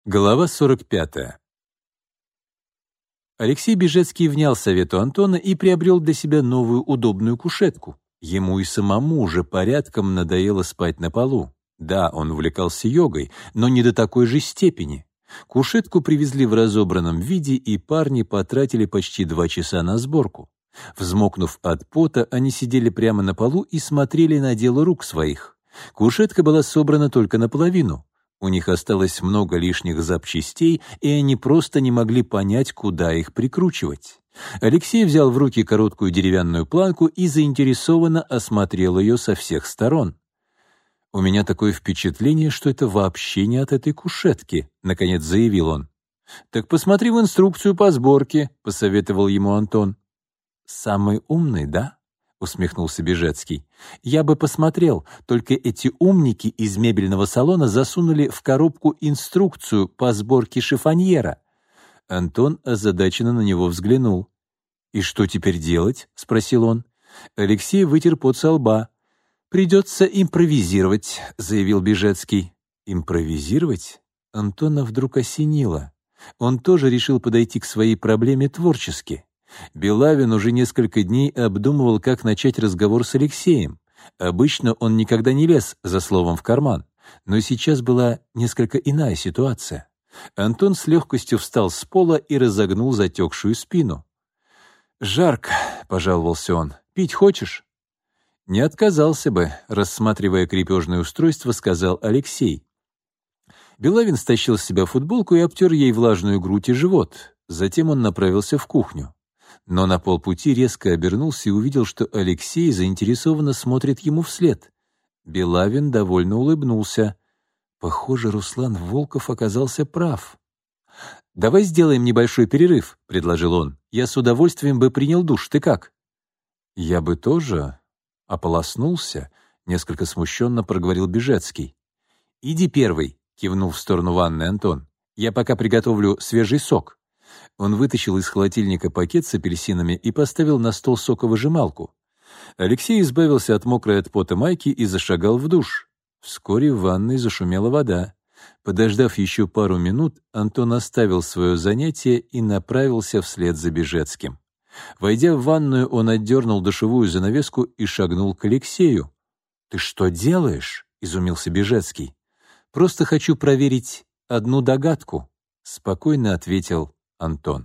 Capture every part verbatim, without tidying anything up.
Глава сорок пятая. Алексей Бежецкий внял совету Антона и приобрел для себя новую удобную кушетку. Ему и самому уже порядком надоело спать на полу. Да, он увлекался йогой, но не до такой же степени. Кушетку привезли в разобранном виде, и парни потратили почти два часа на сборку. Взмокнув от пота, они сидели прямо на полу и смотрели на дело рук своих. Кушетка была собрана только наполовину. У них осталось много лишних запчастей, и они просто не могли понять, куда их прикручивать. Алексей взял в руки короткую деревянную планку и заинтересованно осмотрел ее со всех сторон. «У меня такое впечатление, что это вообще не от этой кушетки», — наконец заявил он. «Так посмотри в инструкцию по сборке», — посоветовал ему Антон. «Самый умный, да?» — усмехнулся Бежецкий. «Я бы посмотрел, только эти умники из мебельного салона засунули в коробку инструкцию по сборке шифоньера». Антон озадаченно на него взглянул. «И что теперь делать?» — спросил он. Алексей вытер пот со лба. «Придется импровизировать», — заявил Бежецкий. «Импровизировать?» Антона вдруг осенило. Он тоже решил подойти к своей проблеме творчески. Белавин уже несколько дней обдумывал, как начать разговор с Алексеем. Обычно он никогда не лез за словом в карман, но сейчас была несколько иная ситуация. Антон с легкостью встал с пола и разогнул затекшую спину. «Жарко», — пожаловался он. «Пить хочешь?» «Не отказался бы», — рассматривая крепежное устройство, сказал Алексей. Белавин стащил с себя футболку и обтер ей влажную грудь и живот. Затем он направился в кухню. Но на полпути резко обернулся и увидел, что Алексей заинтересованно смотрит ему вслед. Белавин довольно улыбнулся. Похоже, Руслан Волков оказался прав. «Давай сделаем небольшой перерыв», — предложил он. «Я с удовольствием бы принял душ. Ты как?» «Я бы тоже ополоснулся», — несколько смущенно проговорил Бежецкий. «Иди первый», — кивнул в сторону ванны Антон. «Я пока приготовлю свежий сок». Он вытащил из холодильника пакет с апельсинами и поставил на стол соковыжималку. Алексей избавился от мокрой от пота майки и зашагал в душ. Вскоре в ванной зашумела вода. Подождав еще пару минут, Антон оставил свое занятие и направился вслед за Бежецким. Войдя в ванную, он отдернул душевую занавеску и шагнул к Алексею. «Ты что делаешь?» — изумился Бежецкий. «Просто хочу проверить одну догадку», — спокойно ответил Антон.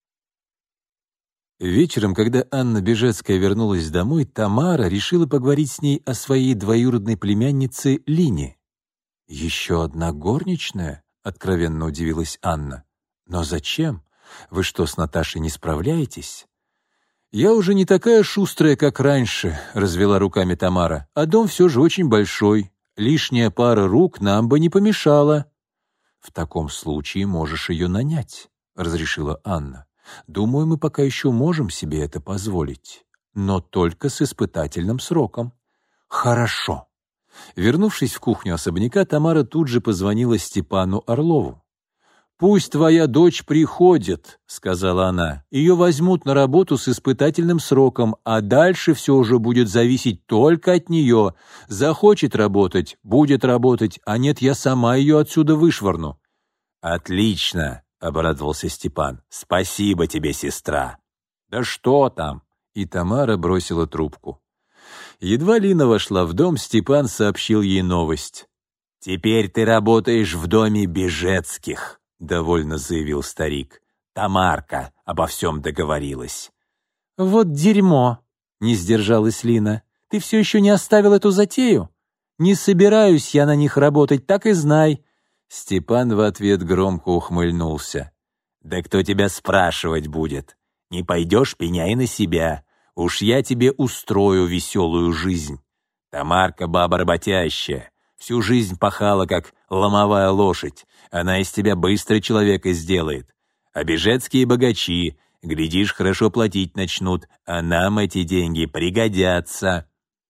Вечером, когда Анна Бежецкая вернулась домой, Тамара решила поговорить с ней о своей двоюродной племяннице Лине. «Еще одна горничная?» — откровенно удивилась Анна. «Но зачем? Вы что, с Наташей не справляетесь?» «Я уже не такая шустрая, как раньше», — развела руками Тамара. «А дом все же очень большой. Лишняя пара рук нам бы не помешала». «В таком случае можешь ее нанять», — разрешила Анна. «Думаю, мы пока еще можем себе это позволить, но только с испытательным сроком». «Хорошо». Вернувшись в кухню особняка, Тамара тут же позвонила Степану Орлову. «Пусть твоя дочь приходит», — сказала она. «Ее возьмут на работу с испытательным сроком, а дальше все уже будет зависеть только от нее. Захочет работать — будет работать, а нет, я сама ее отсюда вышвырну». «Отлично», — обрадовался Степан. «Спасибо тебе, сестра». «Да что там?» И Тамара бросила трубку. Едва Лина вошла в дом, Степан сообщил ей новость. «Теперь ты работаешь в доме Бежецких», — довольно заявил старик. «Тамарка обо всем договорилась». «Вот дерьмо!» — не сдержалась Лина. «Ты все еще не оставил эту затею? Не собираюсь я на них работать, так и знай». Степан в ответ громко ухмыльнулся. «Да кто тебя спрашивать будет? Не пойдешь, пеняй на себя. Уж я тебе устрою веселую жизнь. Тамарка баба работящая, всю жизнь пахала, как ломовая лошадь. Она из тебя быстро человека сделает. А бежецкие богачи, глядишь, хорошо платить начнут, а нам эти деньги пригодятся».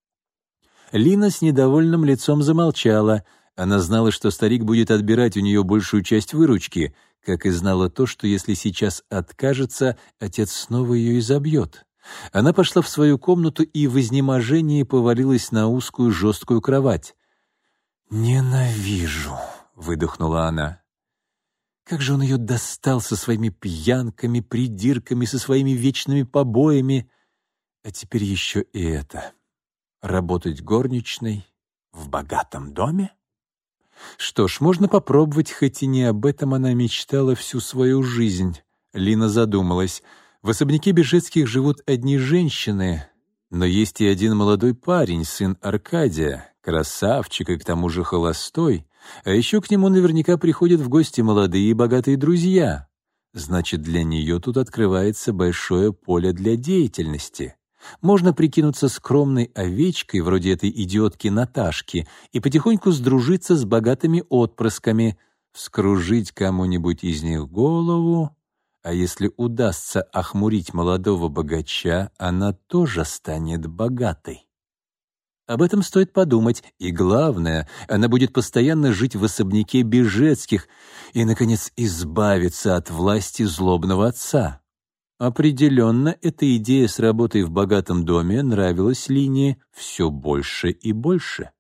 Лина с недовольным лицом замолчала. Она знала, что старик будет отбирать у нее большую часть выручки, как и знала то, что если сейчас откажется, отец снова ее изобьет. Она пошла в свою комнату и в изнеможении повалилась на узкую жесткую кровать. «Ненавижу», — выдохнула она. Как же он ее достал со своими пьянками, придирками, со своими вечными побоями. А теперь еще и это. Работать горничной в богатом доме? Что ж, можно попробовать, хоть и не об этом она мечтала всю свою жизнь. Лина задумалась. В особняке Бежецких живут одни женщины, но есть и один молодой парень, сын Аркадия, красавчик и к тому же холостой, а еще к нему наверняка приходят в гости молодые и богатые друзья. Значит, для нее тут открывается большое поле для деятельности. Можно прикинуться скромной овечкой, вроде этой идиотки Наташки, и потихоньку сдружиться с богатыми отпрысками, вскружить кому-нибудь из них голову, а если удастся охмурить молодого богача, она тоже станет богатой. Об этом стоит подумать, и главное, она будет постоянно жить в особняке Бежецких и, наконец, избавиться от власти злобного отца. Определенно, эта идея с работой в богатом доме нравилась Лине все больше и больше.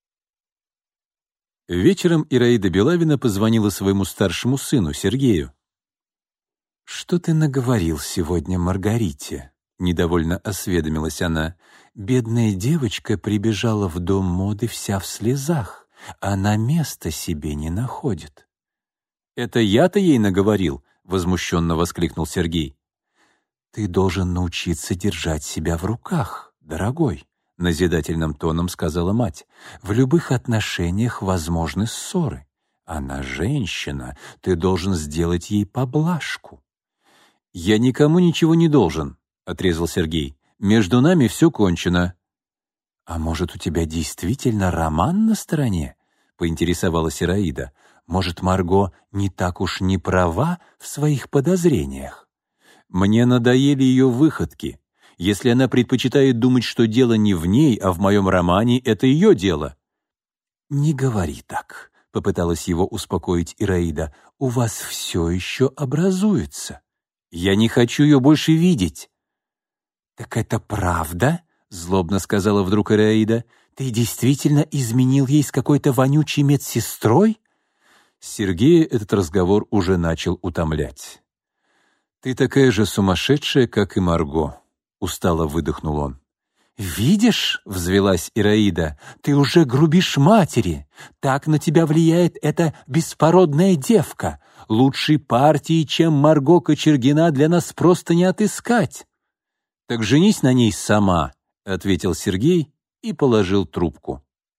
Вечером Ираида Белавина позвонила своему старшему сыну, Сергею. «Что ты наговорил сегодня Маргарите?» — недовольно осведомилась она. «Бедная девочка прибежала в дом моды вся в слезах. Она места себе не находит». «Это я-то ей наговорил?» — возмущенно воскликнул Сергей. «Ты должен научиться держать себя в руках, дорогой», — назидательным тоном сказала мать. «В любых отношениях возможны ссоры. Она женщина, ты должен сделать ей поблажку». «Я никому ничего не должен», — отрезал Сергей. «Между нами все кончено». «А может, у тебя действительно роман на стороне?» — поинтересовалась Ираида. «Может, Марго не так уж не права в своих подозрениях?» «Мне надоели ее выходки. Если она предпочитает думать, что дело не в ней, а в моем романе, это ее дело». «Не говори так», — попыталась его успокоить Ираида. «У вас все еще образуется». «Я не хочу ее больше видеть». «Так это правда?» — злобно сказала вдруг Ираида. «Ты действительно изменил ей с какой-то вонючей медсестрой?» Сергея этот разговор уже начал утомлять. «Ты такая же сумасшедшая, как и Марго», — устало выдохнул он. «Видишь?» — взвелась Ираида. «Ты уже грубишь матери. Так на тебя влияет эта беспородная девка. Лучшей партии, чем Марго Кочергина, для нас просто не отыскать». «Так женись на ней сама», — ответил Сергей и положил трубку.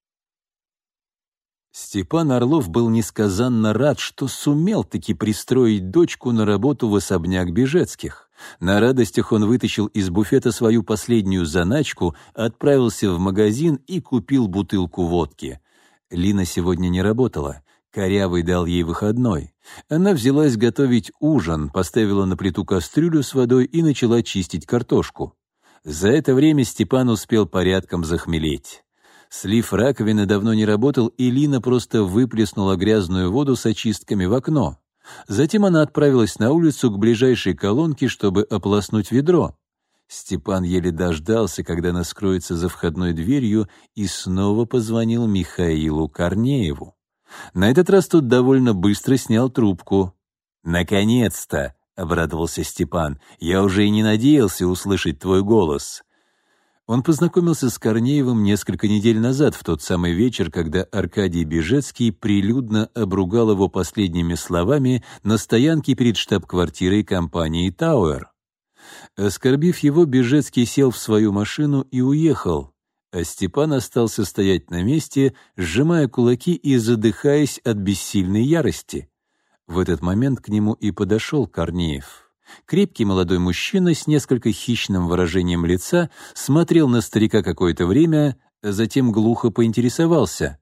Степан Орлов был несказанно рад, что сумел-таки пристроить дочку на работу в особняк Бежецких. На радостях он вытащил из буфета свою последнюю заначку, отправился в магазин и купил бутылку водки. Лина сегодня не работала. Корявый дал ей выходной. Она взялась готовить ужин, поставила на плиту кастрюлю с водой и начала чистить картошку. За это время Степан успел порядком захмелеть. Слив раковины давно не работал, и Лина просто выплеснула грязную воду с очистками в окно. Затем она отправилась на улицу к ближайшей колонке, чтобы ополоснуть ведро. Степан еле дождался, когда она скроется за входной дверью, и снова позвонил Михаилу Корнееву. На этот раз тот довольно быстро снял трубку. «Наконец-то!» — обрадовался Степан. «Я уже и не надеялся услышать твой голос». Он познакомился с Корнеевым несколько недель назад, в тот самый вечер, когда Аркадий Бежецкий прилюдно обругал его последними словами на стоянке перед штаб-квартирой компании «Тауэр». Оскорбив его, Бежецкий сел в свою машину и уехал, а Степан остался стоять на месте, сжимая кулаки и задыхаясь от бессильной ярости. В этот момент к нему и подошел Корнеев. Крепкий молодой мужчина с несколько хищным выражением лица смотрел на старика какое-то время, а затем глухо поинтересовался.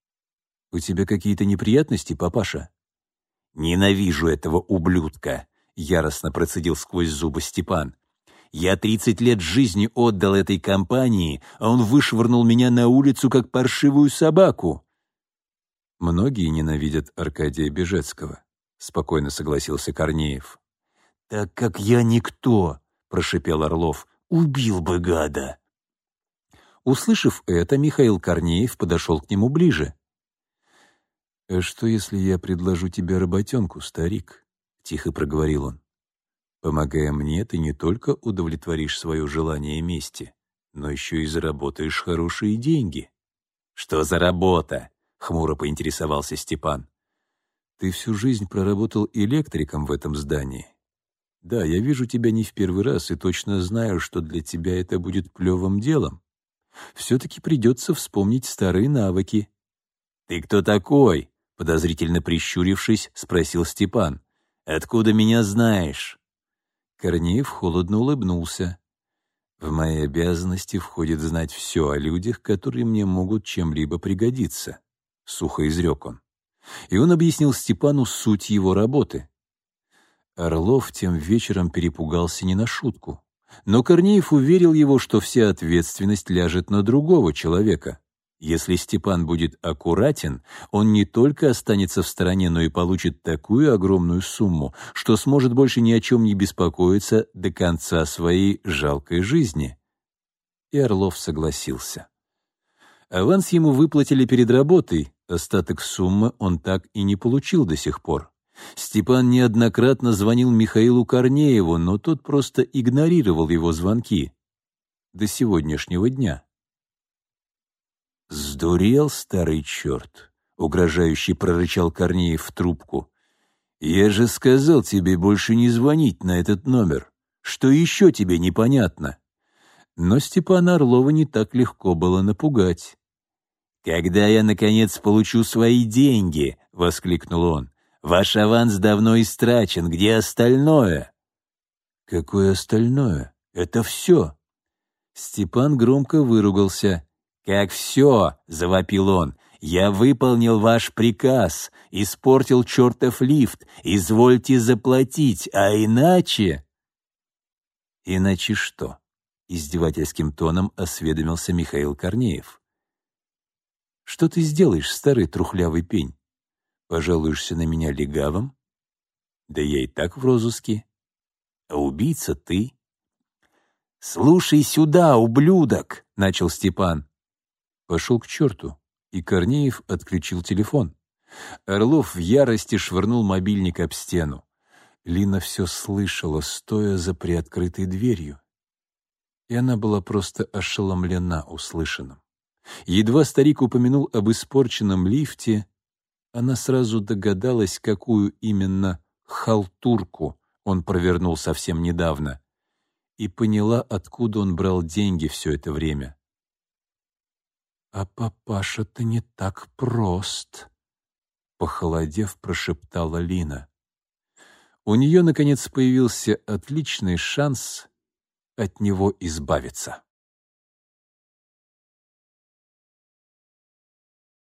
«У тебя какие-то неприятности, папаша?» «Ненавижу этого ублюдка», — яростно процедил сквозь зубы Степан. «Я тридцать лет жизни отдал этой компании, а он вышвырнул меня на улицу, как паршивую собаку». «Многие ненавидят Аркадия Бежецкого», — спокойно согласился Корнеев. «Так как я никто», — прошипел Орлов, — «убил бы гада». Услышав это, Михаил Корнеев подошел к нему ближе. «А что, если я предложу тебе работенку, старик?» — тихо проговорил он. «Помогая мне, ты не только удовлетворишь свое желание мести, но еще и заработаешь хорошие деньги». «Что за работа?» — хмуро поинтересовался Степан. «Ты всю жизнь проработал электриком в этом здании. Да, я вижу тебя не в первый раз и точно знаю, что для тебя это будет плевым делом. Все-таки придется вспомнить старые навыки». «Ты кто такой?» — подозрительно прищурившись, спросил Степан. «Откуда меня знаешь?» Корнеев холодно улыбнулся. «В мои обязанности входит знать все о людях, которые мне могут чем-либо пригодиться», — сухо изрек он. И он объяснил Степану суть его работы. Орлов тем вечером перепугался не на шутку. Но Корнеев уверил его, что вся ответственность ляжет на другого человека. Если Степан будет аккуратен, он не только останется в стороне, но и получит такую огромную сумму, что сможет больше ни о чем не беспокоиться до конца своей жалкой жизни. И Орлов согласился. Аванс ему выплатили перед работой, остаток суммы он так и не получил до сих пор. Степан неоднократно звонил Михаилу Корнееву, но тот просто игнорировал его звонки. До сегодняшнего дня. «Сдурел, старый черт!» — угрожающе прорычал Корнеев в трубку. «Я же сказал тебе больше не звонить на этот номер. Что еще тебе непонятно?» Но Степана Орлова не так легко было напугать. «Когда я, наконец, получу свои деньги?» — воскликнул он. «Ваш аванс давно истрачен. Где остальное?» «Какое остальное? Это все!» Степан громко выругался. «Как все?» — завопил он. «Я выполнил ваш приказ, испортил чертов лифт. Извольте заплатить, а иначе...» «Иначе что?» — издевательским тоном осведомился Михаил Корнеев. «Что ты сделаешь, старый трухлявый пень? Пожалуешься на меня легавым? Да я и так в розыске. А убийца ты». «Слушай сюда, ублюдок!» — начал Степан. Пошел к черту, и Корнеев отключил телефон. Орлов в ярости швырнул мобильник об стену. Лина все слышала, стоя за приоткрытой дверью. И она была просто ошеломлена услышанным. Едва старик упомянул об испорченном лифте, она сразу догадалась, какую именно халтурку он провернул совсем недавно, и поняла, откуда он брал деньги все это время. «А папаша-то не так прост», — похолодев, прошептала Лина. У нее, наконец, появился отличный шанс от него избавиться.